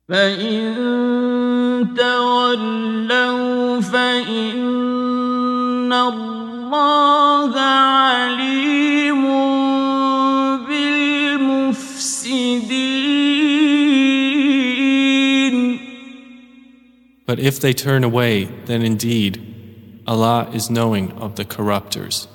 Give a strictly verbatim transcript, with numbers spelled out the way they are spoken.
فإن تولوا فإن الله عليم بالمفسدين. But if they turn away, then indeed Allah is knowing of the corrupters.